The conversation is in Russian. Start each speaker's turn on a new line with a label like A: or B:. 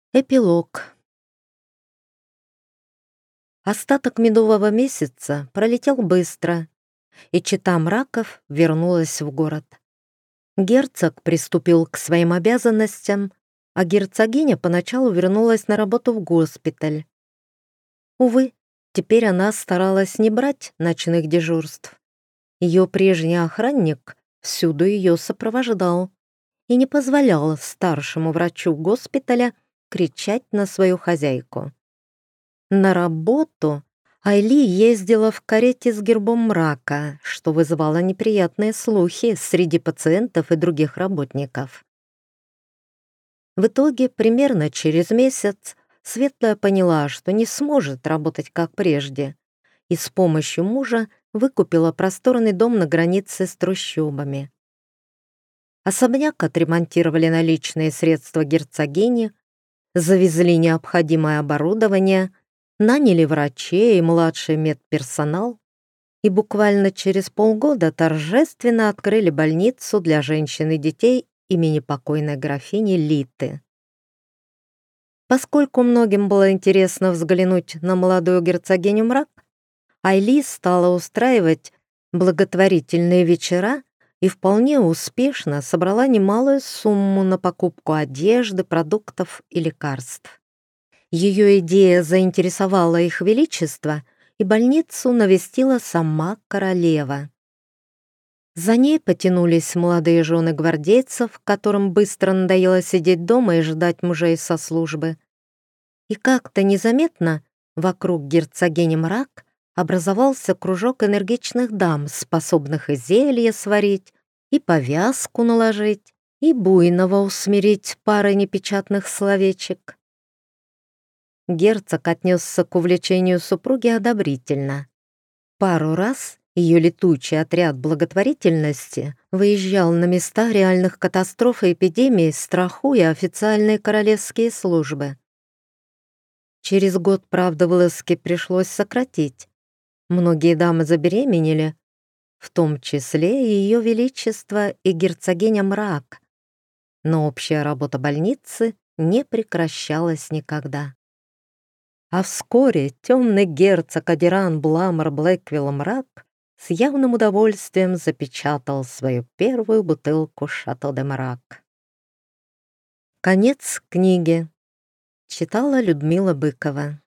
A: Эпилог. Остаток медового месяца пролетел быстро, и чета Мраков вернулась в город. Герцог приступил к своим обязанностям, а герцогиня поначалу вернулась на работу в госпиталь. Увы, теперь она старалась не брать ночных дежурств. Ее прежний охранник всюду ее сопровождал и не позволял старшему врачу госпиталя кричать на свою хозяйку. На работу Айли ездила в карете с гербом мрака, что вызывало неприятные слухи среди пациентов и других работников. В итоге, примерно через месяц, Светлая поняла, что не сможет работать как прежде, и с помощью мужа выкупила просторный дом на границе с трущобами. Особняк отремонтировали на личные средства герцогини, завезли необходимое оборудование, наняли врачей и младший медперсонал и буквально через полгода торжественно открыли больницу для женщин и детей имени покойной графини Литы. Поскольку многим было интересно взглянуть на молодую герцогиню Мрак, Айли стала устраивать благотворительные вечера и вполне успешно собрала немалую сумму на покупку одежды, продуктов и лекарств. Ее идея заинтересовала их величество, и больницу навестила сама королева. За ней потянулись молодые жены гвардейцев, которым быстро надоело сидеть дома и ждать мужей со службы. И как-то незаметно вокруг герцогини Мрак образовался кружок энергичных дам, способных и зелье сварить, и повязку наложить, и буйного усмирить парой непечатных словечек. Герцог отнесся к увлечению супруги одобрительно. Пару раз ее летучий отряд благотворительности выезжал на места реальных катастроф и эпидемий, страхуя официальные королевские службы. Через год, правда, вылазки пришлось сократить. Многие дамы забеременели, в том числе и Ее Величество и герцогиня Мрак. Но общая работа больницы не прекращалась никогда. А вскоре темный герцог Адиран Бламор Блэквилл Мрак с явным удовольствием запечатал свою первую бутылку Шато де Мрак. Конец книги. Читала Людмила Быкова.